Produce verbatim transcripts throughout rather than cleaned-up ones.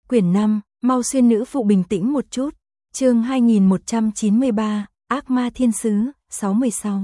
Quyển năm, mau xuyên nữ phụ bình tĩnh một chút. Chương hai nghìn một trăm chín mươi ba, Ác ma thiên sứ, sáu mươi sáu.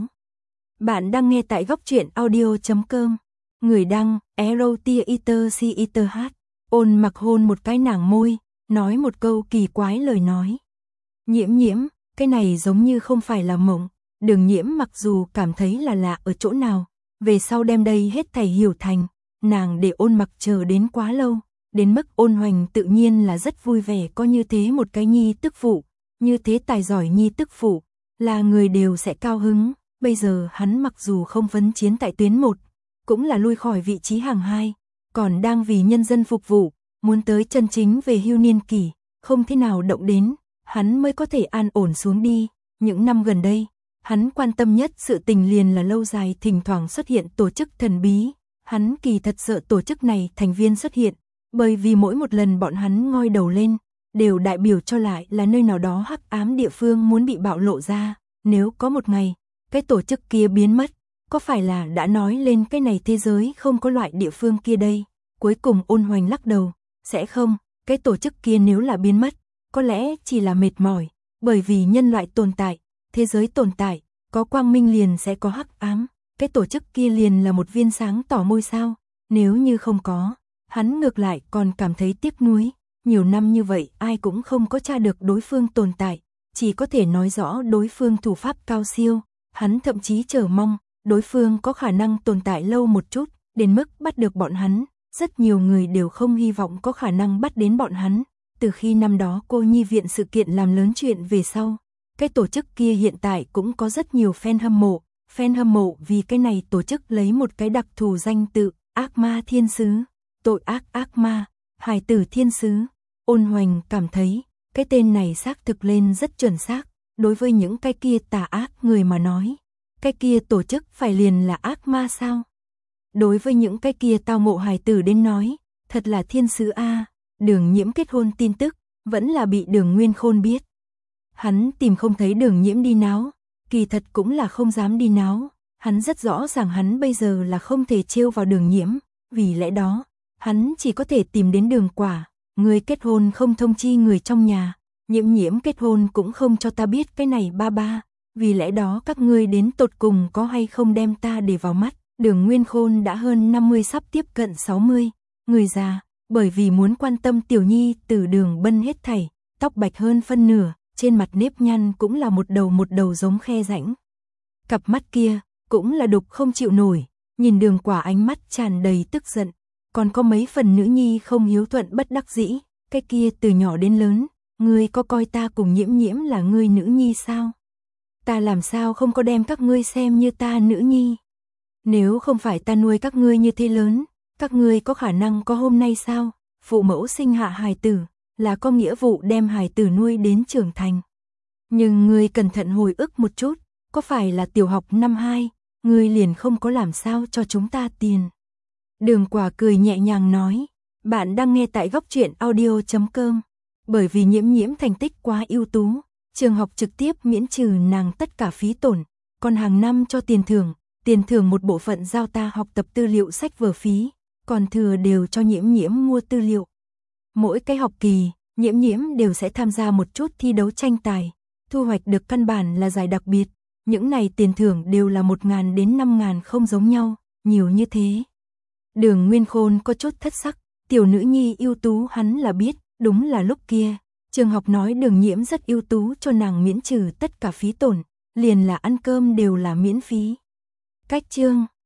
Bạn đang nghe tại góc truyện audio chấm com. Người đăng, Erotia Eater Si Eater H. Ôn Mặc hôn một cái nàng môi, nói một câu kỳ quái lời nói. Nhiễm nhiễm, cái này giống như không phải là mộng. Đường Nhiễm mặc dù cảm thấy là lạ ở chỗ nào, về sau đem đây hết thảy hiểu thành, nàng để Ôn Mặc chờ đến quá lâu, đến mức Ôn Hoành tự nhiên là rất vui vẻ có như thế một cái nhi tức phụ, như thế tài giỏi nhi tức phụ, là người đều sẽ cao hứng. Bây giờ hắn mặc dù không vấn chiến tại tuyến một, cũng là lui khỏi vị trí hàng hai, còn đang vì nhân dân phục vụ, muốn tới chân chính về hưu niên kỷ, không thế nào động đến, hắn mới có thể an ổn xuống đi. Những năm gần đây, hắn quan tâm nhất sự tình liền là lâu dài thỉnh thoảng xuất hiện tổ chức thần bí, hắn kỳ thật sợ tổ chức này thành viên xuất hiện, bởi vì mỗi một lần bọn hắn ngoi đầu lên, đều đại biểu cho lại là nơi nào đó hắc ám địa phương muốn bị bạo lộ ra. Nếu có một ngày, cái tổ chức kia biến mất, có phải là đã nói lên cái này thế giới không có loại địa phương kia đây? Cuối cùng Ôn Hoành lắc đầu, sẽ không, cái tổ chức kia nếu là biến mất, có lẽ chỉ là mệt mỏi, bởi vì nhân loại tồn tại, thế giới tồn tại, có quang minh liền sẽ có hắc ám, cái tổ chức kia liền là một viên sáng tỏ ngôi sao, nếu như không có, hắn ngược lại còn cảm thấy tiếc nuối, nhiều năm như vậy ai cũng không có tra được đối phương tồn tại, chỉ có thể nói rõ đối phương thủ pháp cao siêu, hắn thậm chí chờ mong, đối phương có khả năng tồn tại lâu một chút, đến mức bắt được bọn hắn, rất nhiều người đều không hy vọng có khả năng bắt đến bọn hắn, từ khi năm đó cô nhi viện sự kiện làm lớn chuyện về sau. Cái tổ chức kia hiện tại cũng có rất nhiều fan hâm mộ, fan hâm mộ vì cái này tổ chức lấy một cái đặc thù danh tự, ác ma thiên sứ, tội ác ác ma, hài tử thiên sứ. Ôn Hoành cảm thấy, cái tên này xác thực lên rất chuẩn xác, đối với những cái kia tà ác người mà nói, cái kia tổ chức phải liền là ác ma sao? Đối với những cái kia tao ngộ hài tử đến nói, thật là thiên sứ a. Đường Nhiễm kết hôn tin tức, vẫn là bị Đường Nguyên Khôn biết. Hắn tìm không thấy Đường Nhiễm đi náo, kỳ thật cũng là không dám đi náo, hắn rất rõ ràng hắn bây giờ là không thể trêu vào Đường Nhiễm, vì lẽ đó, hắn chỉ có thể tìm đến Đường Quả, người kết hôn không thông chi người trong nhà, Nhiễm Nhiễm kết hôn cũng không cho ta biết cái này ba ba, vì lẽ đó các ngươi đến tột cùng có hay không đem ta để vào mắt. Đường Nguyên Khôn đã hơn năm mươi sắp tiếp cận sáu mươi, người già, bởi vì muốn quan tâm tiểu nhi từ Đường Bân hết thảy, tóc bạch hơn phân nửa, trên mặt nếp nhăn cũng là một đầu một đầu giống khe rãnh. Cặp mắt kia, cũng là đục không chịu nổi, nhìn Đường Quả ánh mắt tràn đầy tức giận, còn có mấy phần nữ nhi không hiếu thuận bất đắc dĩ, cái kia từ nhỏ đến lớn, ngươi có coi ta cùng Nhiễm Nhiễm là ngươi nữ nhi sao? Ta làm sao không có đem các ngươi xem như ta nữ nhi? Nếu không phải ta nuôi các ngươi như thế lớn, các ngươi có khả năng có hôm nay sao? Phụ mẫu sinh hạ hài tử, là có nghĩa vụ đem hài tử nuôi đến trưởng thành. Nhưng ngươi cẩn thận hồi ức một chút, có phải là tiểu học năm hai, ngươi liền không có làm sao cho chúng ta tiền? Đường Quả cười nhẹ nhàng nói, bạn đang nghe tại góc truyện audio chấm com. Bởi vì Nhiễm Nhiễm thành tích quá ưu tú, trường học trực tiếp miễn trừ nàng tất cả phí tổn, còn hàng năm cho tiền thưởng, tiền thưởng một bộ phận giao ta học tập tư liệu sách vở phí, còn thừa đều cho Nhiễm Nhiễm mua tư liệu. Mỗi cái học kỳ, Nhiễm Nhiễm đều sẽ tham gia một chút thi đấu tranh tài, thu hoạch được căn bản là giải đặc biệt, những này tiền thưởng đều là một ngàn đến năm ngàn không giống nhau, nhiều như thế. Đường Nguyên Khôn có chút thất sắc, tiểu nữ nhi ưu tú hắn là biết, đúng là lúc kia, trường học nói Đường Nhiễm rất ưu tú cho nàng miễn trừ tất cả phí tổn, liền là ăn cơm đều là miễn phí. Cách chương